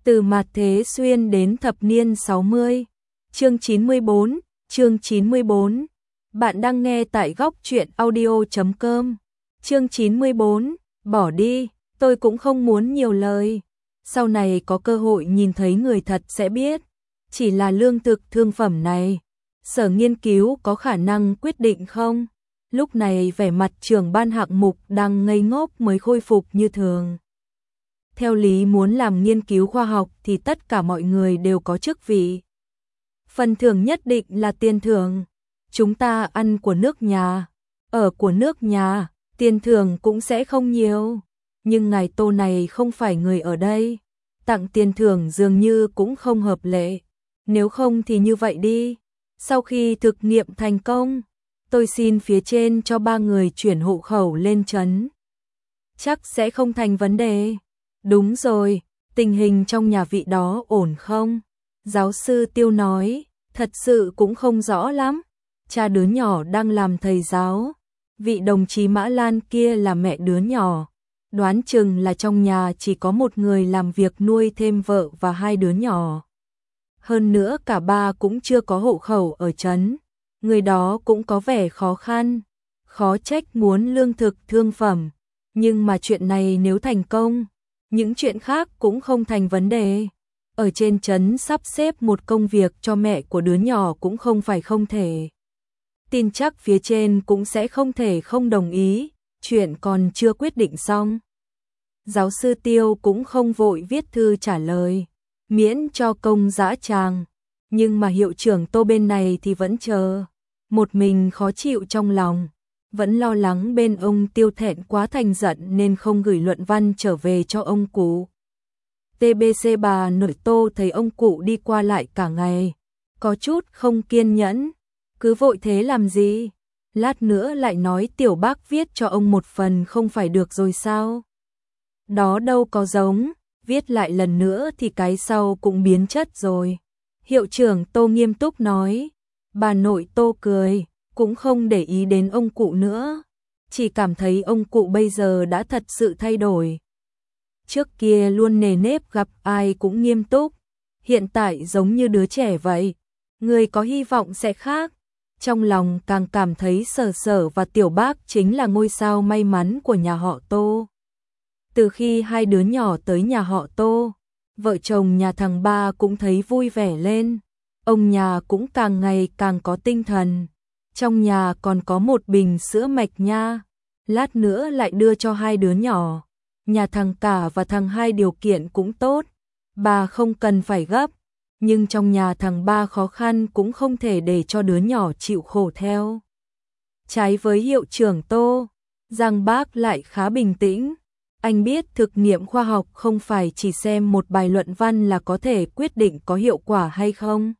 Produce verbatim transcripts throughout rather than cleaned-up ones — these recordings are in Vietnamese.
Từ mạt thế xuyên đến thập niên sáu mươi. Chương chín mươi bốn, chương chín mươi bốn. Bạn đang nghe tại góc truyện audio chấm com. Chương chín mươi bốn, bỏ đi, tôi cũng không muốn nhiều lời. Sau này có cơ hội nhìn thấy người thật sẽ biết. Chỉ là lương thực thương phẩm này, Sở Nghiên cứu có khả năng quyết định không? Lúc này vẻ mặt trưởng ban hạng mục đang ngây ngốc mới khôi phục như thường. Theo lý muốn làm nghiên cứu khoa học thì tất cả mọi người đều có chức vị. Phần thưởng nhất định là tiền thưởng. Chúng ta ăn của nước nhà, ở của nước nhà, tiền thưởng cũng sẽ không nhiều. Nhưng ngài Tô này không phải người ở đây. Tặng tiền thưởng dường như cũng không hợp lệ. Nếu không thì như vậy đi. Sau khi thực nghiệm thành công, tôi xin phía trên cho ba người chuyển hộ khẩu lên trấn. Chắc sẽ không thành vấn đề. Đúng rồi, tình hình trong nhà vị đó ổn không? Giáo sư Tiêu nói, thật sự cũng không rõ lắm. Cha đứa nhỏ đang làm thầy giáo. Vị đồng chí Mã Lan kia là mẹ đứa nhỏ. Đoán chừng là trong nhà chỉ có một người làm việc nuôi thêm vợ và hai đứa nhỏ. Hơn nữa cả ba cũng chưa có hộ khẩu ở trấn. Người đó cũng có vẻ khó khăn. Khó trách muốn lương thực thương phẩm. Nhưng mà chuyện này nếu thành công, những chuyện khác cũng không thành vấn đề. Ở trên trấn sắp xếp một công việc cho mẹ của đứa nhỏ cũng không phải không thể. Tin chắc phía trên cũng sẽ không thể không đồng ý, chuyện còn chưa quyết định xong. Giáo sư Tiêu cũng không vội viết thư trả lời, miễn cho công dã tràng. Nhưng mà hiệu trưởng Tô bên này thì vẫn chờ. Một mình khó chịu trong lòng, vẫn lo lắng bên ông Tiêu thẹn quá thành giận nên không gửi luận văn trở về cho ông cụ. tê bê xê bà nội Tô thấy ông cụ đi qua lại cả ngày, có chút không kiên nhẫn. Cứ vội thế làm gì? Lát nữa lại nói tiểu bác viết cho ông một phần không phải được rồi sao? Đó đâu có giống, viết lại lần nữa thì cái sau cũng biến chất rồi. Hiệu trưởng Tô nghiêm túc nói. Bà nội Tô cười, cũng không để ý đến ông cụ nữa. Chỉ cảm thấy ông cụ bây giờ đã thật sự thay đổi. Trước kia luôn nề nếp gặp ai cũng nghiêm túc. Hiện tại giống như đứa trẻ vậy. Người có hy vọng sẽ khác. Trong lòng càng cảm thấy Sở Sở và Tiểu Bác chính là ngôi sao may mắn của nhà họ Tô. Từ khi hai đứa nhỏ tới nhà họ Tô, vợ chồng nhà thằng ba cũng thấy vui vẻ lên. Ông nhà cũng càng ngày càng có tinh thần. Trong nhà còn có một bình sữa mạch nha. Lát nữa lại đưa cho hai đứa nhỏ. Nhà thằng cả và thằng hai điều kiện cũng tốt. Bà không cần phải gấp. Nhưng trong nhà thằng ba khó khăn cũng không thể để cho đứa nhỏ chịu khổ theo. Trái với hiệu trưởng Tô, Giang Bác lại khá bình tĩnh. Anh biết thực nghiệm khoa học không phải chỉ xem một bài luận văn là có thể quyết định có hiệu quả hay không,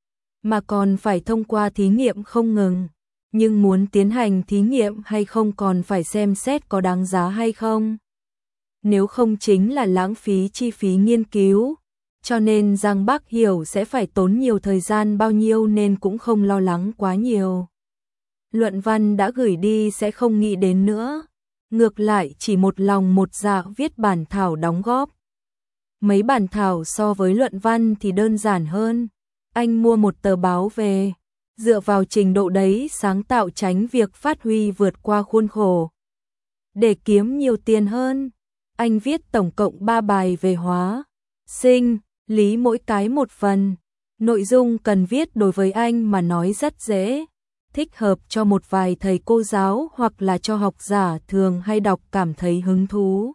mà còn phải thông qua thí nghiệm không ngừng. Nhưng muốn tiến hành thí nghiệm hay không còn phải xem xét có đáng giá hay không. Nếu không chính là lãng phí chi phí nghiên cứu. Cho nên Giang Bác hiểu sẽ phải tốn nhiều thời gian bao nhiêu nên cũng không lo lắng quá nhiều. Luận văn đã gửi đi sẽ không nghĩ đến nữa. Ngược lại chỉ một lòng một dạ viết bản thảo đóng góp. Mấy bản thảo so với luận văn thì đơn giản hơn. Anh mua một tờ báo về, dựa vào trình độ đấy sáng tạo tránh việc phát huy vượt qua khuôn khổ. Để kiếm nhiều tiền hơn, anh viết tổng cộng ba bài về hóa, sinh, lý mỗi cái một phần. Nội dung cần viết đối với anh mà nói rất dễ, thích hợp cho một vài thầy cô giáo hoặc là cho học giả thường hay đọc cảm thấy hứng thú.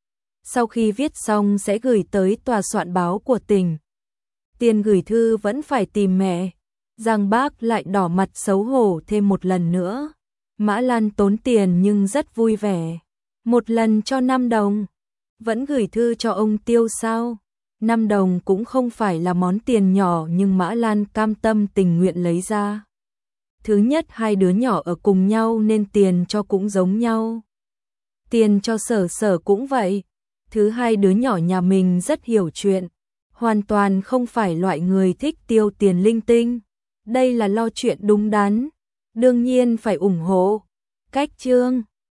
Sau khi viết xong sẽ gửi tới tòa soạn báo của tỉnh. Tiền gửi thư vẫn phải tìm mẹ. Giang Bác lại đỏ mặt xấu hổ thêm một lần nữa. Mã Lan tốn tiền nhưng rất vui vẻ. Một lần cho năm đồng. Vẫn gửi thư cho ông Tiêu sao? năm đồng cũng không phải là món tiền nhỏ nhưng Mã Lan cam tâm tình nguyện lấy ra. Thứ nhất hai đứa nhỏ ở cùng nhau nên tiền cho cũng giống nhau. Tiền cho Sở Sở cũng vậy. Thứ hai đứa nhỏ nhà mình rất hiểu chuyện. Hoàn toàn không phải loại người thích tiêu tiền linh tinh. Đây là lo chuyện đúng đắn. Đương nhiên phải ủng hộ. Cách chương